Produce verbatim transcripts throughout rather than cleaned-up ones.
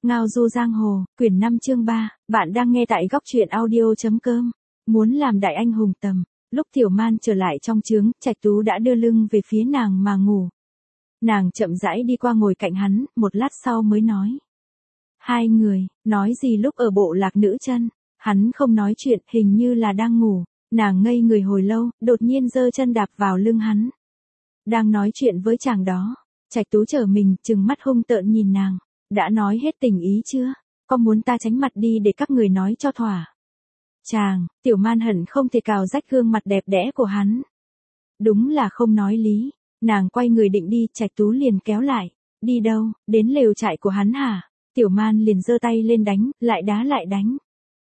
Ngao du giang hồ, quyển năm chương ba, bạn đang nghe tại góc truyện audio.com. Muốn làm đại anh hùng tầm, lúc Tiểu Man trở lại trong trướng, Trạch Tú đã đưa lưng về phía nàng mà ngủ. Nàng chậm rãi đi qua ngồi cạnh hắn, một lát sau mới nói. Hai người, nói gì lúc ở bộ lạc nữ chân, hắn không nói chuyện, hình như là đang ngủ, nàng ngây người hồi lâu, đột nhiên giơ chân đạp vào lưng hắn. Đang nói chuyện với chàng đó, Trạch Tú trở mình, trừng mắt hung tợn nhìn nàng. Đã nói hết tình ý chưa? Có muốn ta tránh mặt đi để các người nói cho thỏa? Chàng, Tiểu Man hận không thể cào rách gương mặt đẹp đẽ của hắn. Đúng là không nói lý. Nàng quay người định đi, Trạch Tú liền kéo lại. Đi đâu? Đến lều trại của hắn hả? Tiểu Man liền giơ tay lên đánh, lại đá lại đánh.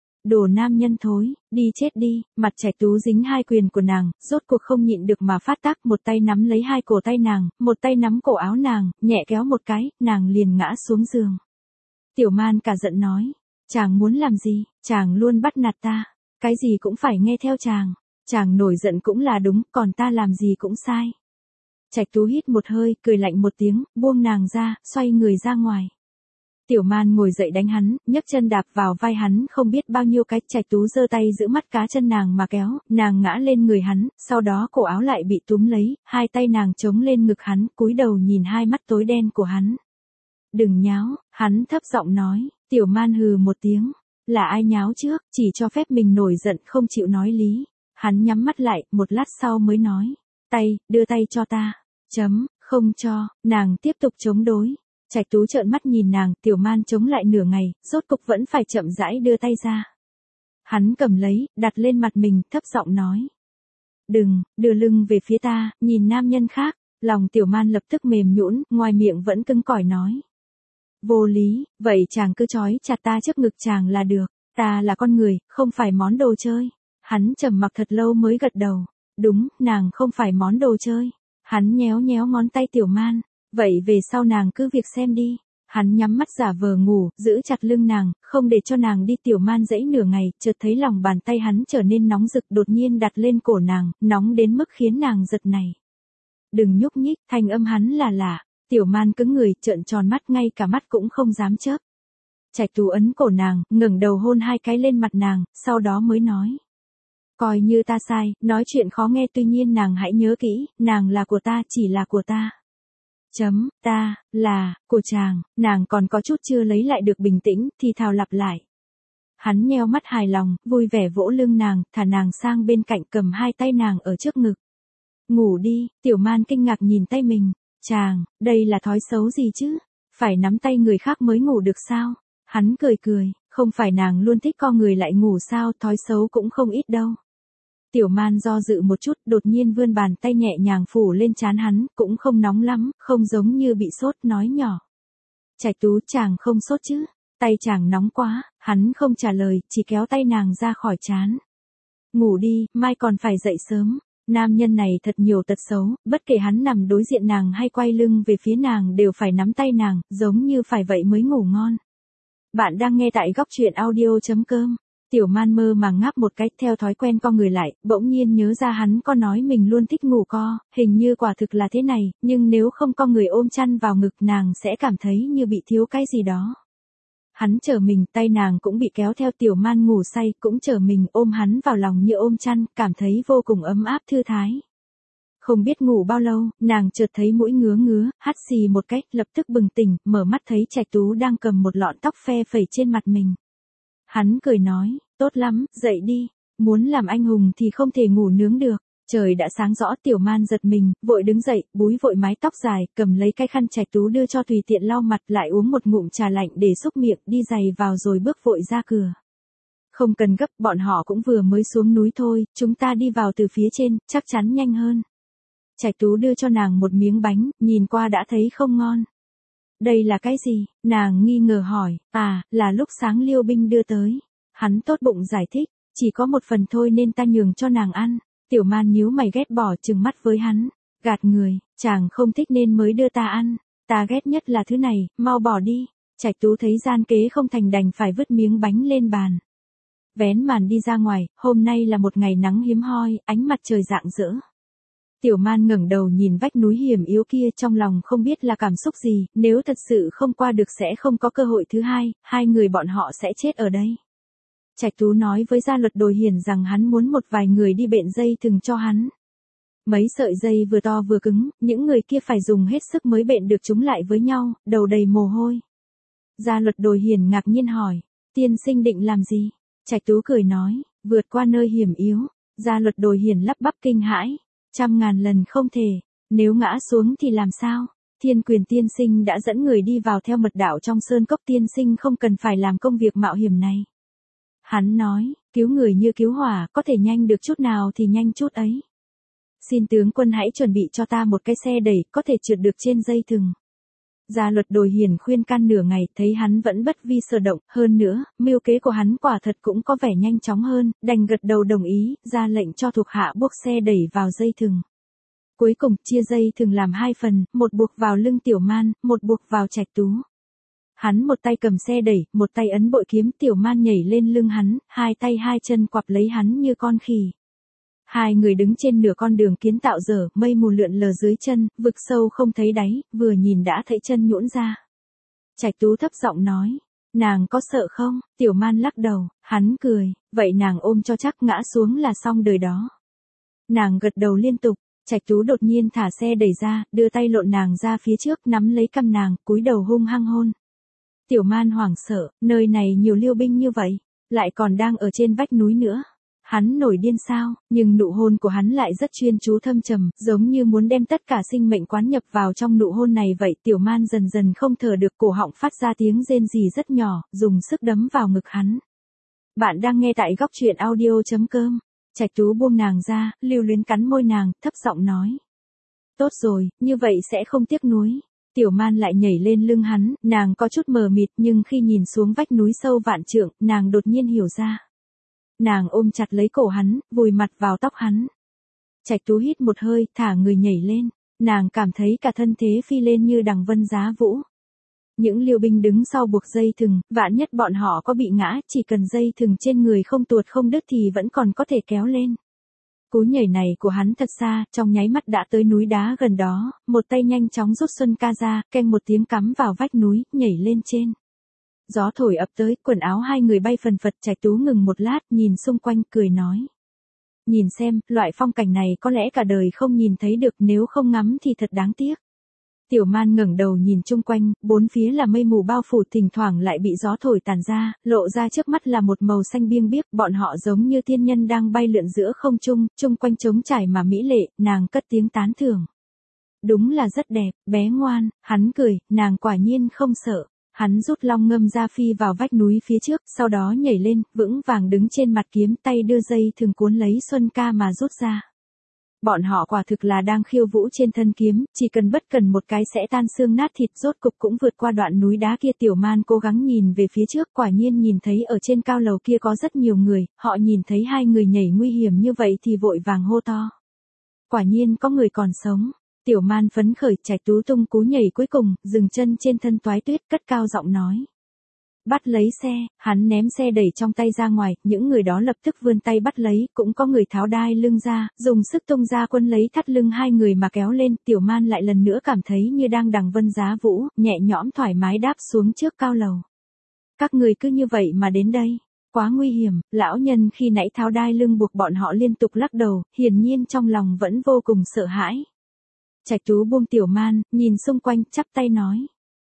Đồ nam nhân thối, đi chết đi. Mặt Trạch Tú dính hai quyền của nàng, rốt cuộc không nhịn được mà phát tác, một tay nắm lấy hai cổ tay nàng, một tay nắm cổ áo nàng, nhẹ kéo một cái, nàng liền ngã xuống giường. Tiểu Man cả giận nói, chàng muốn làm gì, chàng luôn bắt nạt ta, cái gì cũng phải nghe theo chàng, chàng nổi giận cũng là đúng, còn ta làm gì cũng sai. Trạch Tú hít một hơi, cười lạnh một tiếng, buông nàng ra, xoay người ra ngoài. Tiểu Man ngồi dậy đánh hắn, nhấc chân đạp vào vai hắn không biết bao nhiêu cái, Trạch Tú giơ tay giữ mắt cá chân nàng mà kéo, nàng ngã lên người hắn, sau đó cổ áo lại bị túm lấy, hai tay nàng chống lên ngực hắn, cúi đầu nhìn hai mắt tối đen của hắn. Đừng nháo, hắn thấp giọng nói, Tiểu Man hừ một tiếng, là ai nháo trước, chỉ cho phép mình nổi giận không chịu nói lý. Hắn nhắm mắt lại, một lát sau mới nói, tay, đưa tay cho ta, chấm, không cho, nàng tiếp tục chống đối. Trạch Tú trợn mắt nhìn nàng, Tiểu Man chống lại nửa ngày, rốt cục vẫn phải chậm rãi đưa tay ra. Hắn cầm lấy, đặt lên mặt mình, thấp giọng nói. Đừng, đưa lưng về phía ta, nhìn nam nhân khác. Lòng Tiểu Man lập tức mềm nhũn, ngoài miệng vẫn cứng cỏi nói. Vô lý, vậy chàng cứ trói chặt ta trước ngực chàng là được, ta là con người, không phải món đồ chơi. Hắn trầm mặc thật lâu mới gật đầu. Đúng, nàng không phải món đồ chơi. Hắn nhéo nhéo ngón tay Tiểu Man. Vậy về sau nàng cứ việc xem đi. Hắn nhắm mắt giả vờ ngủ, giữ chặt lưng nàng, không để cho nàng đi. Tiểu Man dãy nửa ngày, chợt thấy lòng bàn tay hắn trở nên nóng rực, đột nhiên đặt lên cổ nàng, nóng đến mức khiến nàng giật nảy. Đừng nhúc nhích, thanh âm hắn là lạ. Tiểu Man cứng người, trợn tròn mắt, ngay cả mắt cũng không dám chớp. Trạch Tú ấn cổ nàng, ngẩng đầu hôn hai cái lên mặt nàng, sau đó mới nói. Coi như ta sai, nói chuyện khó nghe, tuy nhiên nàng hãy nhớ kỹ, nàng là của ta, chỉ là của ta. Chấm, ta, là, của chàng, nàng còn có chút chưa lấy lại được bình tĩnh, thì thào lặp lại. Hắn nheo mắt hài lòng, vui vẻ vỗ lưng nàng, thả nàng sang bên cạnh, cầm hai tay nàng ở trước ngực. Ngủ đi, Tiểu Man kinh ngạc nhìn tay mình, chàng, đây là thói xấu gì chứ, phải nắm tay người khác mới ngủ được sao? Hắn cười cười, không phải nàng luôn thích co người lại ngủ sao, thói xấu cũng không ít đâu. Tiểu Man do dự một chút, đột nhiên vươn bàn tay nhẹ nhàng phủ lên trán hắn, cũng không nóng lắm, không giống như bị sốt, nói nhỏ. Trạch Tú, chàng không sốt chứ? Tay chàng nóng quá. Hắn không trả lời, chỉ kéo tay nàng ra khỏi trán. Ngủ đi, mai còn phải dậy sớm. Nam nhân này thật nhiều tật xấu, bất kể hắn nằm đối diện nàng hay quay lưng về phía nàng đều phải nắm tay nàng, giống như phải vậy mới ngủ ngon. Bạn đang nghe tại góc truyện audio.com. Tiểu Man mơ màng ngáp một cái, theo thói quen co người lại, bỗng nhiên nhớ ra hắn có nói mình luôn thích ngủ co, hình như quả thực là thế này, nhưng nếu không co người ôm chăn vào ngực nàng sẽ cảm thấy như bị thiếu cái gì đó. Hắn trở mình, tay nàng cũng bị kéo theo. Tiểu Man ngủ say, cũng trở mình ôm hắn vào lòng như ôm chăn, cảm thấy vô cùng ấm áp thư thái. Không biết ngủ bao lâu, nàng chợt thấy mũi ngứa ngứa, hắt xì một cái, lập tức bừng tỉnh, mở mắt thấy Trạch Tú đang cầm một lọn tóc phe phẩy trên mặt mình. Hắn cười nói, tốt lắm, dậy đi, muốn làm anh hùng thì không thể ngủ nướng được. Trời đã sáng rõ. Tiểu Man giật mình, vội đứng dậy, búi vội mái tóc dài, cầm lấy cái khăn Trạch Tú đưa cho tùy tiện lau mặt, lại uống một ngụm trà lạnh để xúc miệng, đi giày vào rồi bước vội ra cửa. Không cần gấp, bọn họ cũng vừa mới xuống núi thôi, chúng ta đi vào từ phía trên, chắc chắn nhanh hơn. Trạch Tú đưa cho nàng một miếng bánh, nhìn qua đã thấy không ngon. Đây là cái gì? Nàng nghi ngờ hỏi. À, là lúc sáng Liêu Binh đưa tới. Hắn tốt bụng giải thích, chỉ có một phần thôi nên ta nhường cho nàng ăn. Tiểu Man nhíu mày ghét bỏ, trừng mắt với hắn. Gạt người, chàng không thích nên mới đưa ta ăn. Ta ghét nhất là thứ này, mau bỏ đi. Trạch Tú thấy gian kế không thành đành phải vứt miếng bánh lên bàn. Vén màn đi ra ngoài, hôm nay là một ngày nắng hiếm hoi, ánh mặt trời rạng rỡ. Tiểu Man ngẩng đầu nhìn vách núi hiểm yếu kia, trong lòng không biết là cảm xúc gì, nếu thật sự không qua được sẽ không có cơ hội thứ hai, hai người bọn họ sẽ chết ở đây. Trạch Tú nói với gia luật đồi hiền rằng hắn muốn một vài người đi bện dây thừng cho hắn. Mấy sợi dây vừa to vừa cứng, những người kia phải dùng hết sức mới bện được chúng lại với nhau, đầu đầy mồ hôi. Gia luật đồi hiền ngạc nhiên hỏi, tiên sinh định làm gì? Trạch Tú cười nói, vượt qua nơi hiểm yếu. Gia luật đồi hiền lắp bắp kinh hãi, trăm ngàn lần không thể, nếu ngã xuống thì làm sao? Thiên Quyền tiên sinh đã dẫn người đi vào theo mật đạo trong sơn cốc, tiên sinh không cần phải làm công việc mạo hiểm này. Hắn nói, cứu người như cứu hỏa, có thể nhanh được chút nào thì nhanh chút ấy. Xin tướng quân hãy chuẩn bị cho ta một cái xe đẩy, có thể trượt được trên dây thừng. Gia luật đồi hiền khuyên can nửa ngày, thấy hắn vẫn bất vi sở động, hơn nữa, mưu kế của hắn quả thật cũng có vẻ nhanh chóng hơn, đành gật đầu đồng ý, ra lệnh cho thuộc hạ buộc xe đẩy vào dây thừng. Cuối cùng, chia dây thừng làm hai phần, một buộc vào lưng Tiểu Man, một buộc vào Trạch Tú. Hắn một tay cầm xe đẩy, một tay ấn bội kiếm, Tiểu Man nhảy lên lưng hắn, hai tay hai chân quặp lấy hắn như con khỉ. Hai người đứng trên nửa con đường kiến tạo dở, mây mù lượn lờ dưới chân, vực sâu không thấy đáy, vừa nhìn đã thấy chân nhũn ra. Trạch Tú thấp giọng nói, nàng có sợ không? Tiểu Man lắc đầu, hắn cười, vậy nàng ôm cho chắc, ngã xuống là xong đời đó. Nàng gật đầu liên tục. Trạch Tú đột nhiên thả xe đẩy ra, đưa tay lộn nàng ra phía trước, nắm lấy cằm nàng, cúi đầu hung hăng hôn. Tiểu Man hoảng sợ, nơi này nhiều liêu binh như vậy, lại còn đang ở trên vách núi nữa. Hắn nổi điên sao? Nhưng nụ hôn của hắn lại rất chuyên chú thâm trầm, giống như muốn đem tất cả sinh mệnh quán nhập vào trong nụ hôn này vậy. Tiểu Man dần dần không thở được, cổ họng phát ra tiếng rên rỉ rất nhỏ, dùng sức đấm vào ngực hắn. Bạn đang nghe tại góc truyện audio chấm com. Trạch Tú buông nàng ra, lưu luyến cắn môi nàng, thấp giọng nói. Tốt rồi, như vậy sẽ không tiếc nuối. Tiểu Man lại nhảy lên lưng hắn, nàng có chút mờ mịt, nhưng khi nhìn xuống vách núi sâu vạn trượng, nàng đột nhiên hiểu ra. Nàng ôm chặt lấy cổ hắn, vùi mặt vào tóc hắn. Trạch Tú hít một hơi, thả người nhảy lên, nàng cảm thấy cả thân thế phi lên như đằng vân giá vũ. Những liêu binh đứng sau buộc dây thừng, vạn nhất bọn họ có bị ngã, chỉ cần dây thừng trên người không tuột không đứt thì vẫn còn có thể kéo lên. Cú nhảy này của hắn thật xa, trong nháy mắt đã tới núi đá gần đó, một tay nhanh chóng rút xuân ca ra, keng một tiếng cắm vào vách núi, nhảy lên trên. Gió thổi ập tới, quần áo hai người bay phần phật. Trạch Tú ngừng một lát, nhìn xung quanh, cười nói. Nhìn xem, loại phong cảnh này có lẽ cả đời không nhìn thấy được, nếu không ngắm thì thật đáng tiếc. Tiểu Man ngẩng đầu nhìn chung quanh, bốn phía là mây mù bao phủ, thỉnh thoảng lại bị gió thổi tàn ra, lộ ra trước mắt là một màu xanh biêng biếc, bọn họ giống như thiên nhân đang bay lượn giữa không trung, chung quanh trống trải mà mỹ lệ, nàng cất tiếng tán thưởng. Đúng là rất đẹp, bé ngoan, hắn cười, nàng quả nhiên không sợ. Hắn rút long ngâm ra phi vào vách núi phía trước, sau đó nhảy lên, vững vàng đứng trên mặt kiếm, tay đưa dây thường cuốn lấy xuân ca mà rút ra. Bọn họ quả thực là đang khiêu vũ trên thân kiếm, chỉ cần bất cần một cái sẽ tan xương nát thịt. Rốt cục cũng vượt qua đoạn núi đá kia. Tiểu Man cố gắng nhìn về phía trước, quả nhiên nhìn thấy ở trên cao lầu kia có rất nhiều người, họ nhìn thấy hai người nhảy nguy hiểm như vậy thì vội vàng hô to. Quả nhiên có người còn sống. Tiểu Man phấn khởi. Trạch Tú tung cú nhảy cuối cùng, dừng chân trên thân toái tuyết, cất cao giọng nói. Bắt lấy xe, hắn ném xe đẩy trong tay ra ngoài, những người đó lập tức vươn tay bắt lấy, cũng có người tháo đai lưng ra, dùng sức tung ra quân lấy thắt lưng hai người mà kéo lên. Tiểu Man lại lần nữa cảm thấy như đang đằng vân giá vũ, nhẹ nhõm thoải mái đáp xuống trước cao lầu. Các người cứ như vậy mà đến đây, quá nguy hiểm. Lão nhân khi nãy tháo đai lưng buộc bọn họ liên tục lắc đầu, hiển nhiên trong lòng vẫn vô cùng sợ hãi. Trạch Tú buông Tiểu Man, nhìn xung quanh, chắp tay nói.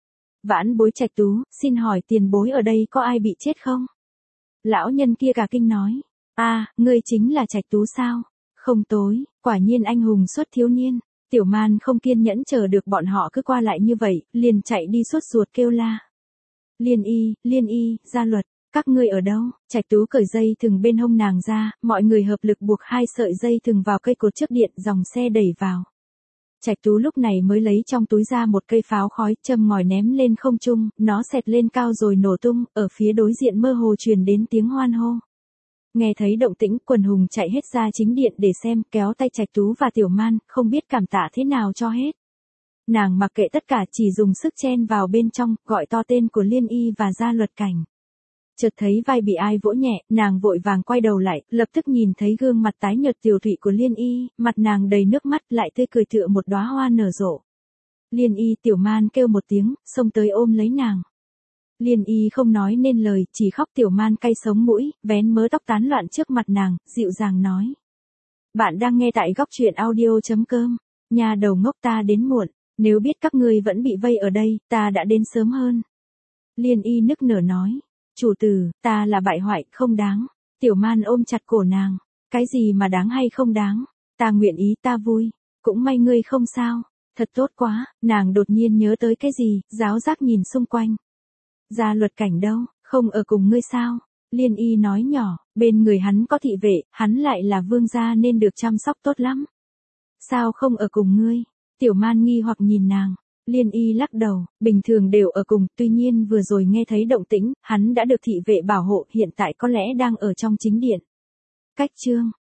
Vãn bối Trạch Tú, xin hỏi tiền bối ở đây có ai bị chết không? Lão nhân kia cả kinh nói. A, à, ngươi chính là Trạch Tú sao? Không tối, quả nhiên anh hùng xuất thiếu niên. Tiểu Man không kiên nhẫn chờ được bọn họ cứ qua lại như vậy, liền chạy đi sốt ruột kêu la. Liên y, Liên y, gia luật, các ngươi ở đâu? Trạch Tú cởi dây thừng bên hông nàng ra, mọi người hợp lực buộc hai sợi dây thừng vào cây cột trước điện, dòng xe đẩy vào. Trạch Tú lúc này mới lấy trong túi ra một cây pháo khói, châm ngòi ném lên không trung, nó xẹt lên cao rồi nổ tung, ở phía đối diện mơ hồ truyền đến tiếng hoan hô. Nghe thấy động tĩnh, quần hùng chạy hết ra chính điện để xem, kéo tay Trạch Tú và Tiểu Man, không biết cảm tạ thế nào cho hết. Nàng mặc kệ tất cả, chỉ dùng sức chen vào bên trong, gọi to tên của Liên y và gia luật cảnh. Chợt thấy vai bị ai vỗ nhẹ, nàng vội vàng quay đầu lại, lập tức nhìn thấy gương mặt tái nhợt tiều tụy của Liên Y, mặt nàng đầy nước mắt lại tươi cười tựa một đóa hoa nở rộ. Liên Y, Tiểu Man kêu một tiếng, xông tới ôm lấy nàng. Liên Y không nói nên lời, chỉ khóc. Tiểu Man cay sống mũi, vén mớ tóc tán loạn trước mặt nàng, dịu dàng nói. Bạn đang nghe tại góc truyện audio.com. Nhà đầu ngốc, ta đến muộn, nếu biết các ngươi vẫn bị vây ở đây, ta đã đến sớm hơn. Liên Y nức nở nói. Chủ tử, ta là bại hoại, không đáng. Tiểu Man ôm chặt cổ nàng. Cái gì mà đáng hay không đáng? Ta nguyện ý, ta vui. Cũng may ngươi không sao. Thật tốt quá. Nàng đột nhiên nhớ tới cái gì, giáo giác nhìn xung quanh. Gia Luật Cảnh đâu, không ở cùng ngươi sao? Liên Y nói nhỏ, bên người hắn có thị vệ, hắn lại là vương gia nên được chăm sóc tốt lắm. Sao không ở cùng ngươi? Tiểu Man nghi hoặc nhìn nàng. Liên Y lắc đầu, bình thường đều ở cùng, tuy nhiên vừa rồi nghe thấy động tĩnh, hắn đã được thị vệ bảo hộ, hiện tại có lẽ đang ở trong chính điện. Cách chương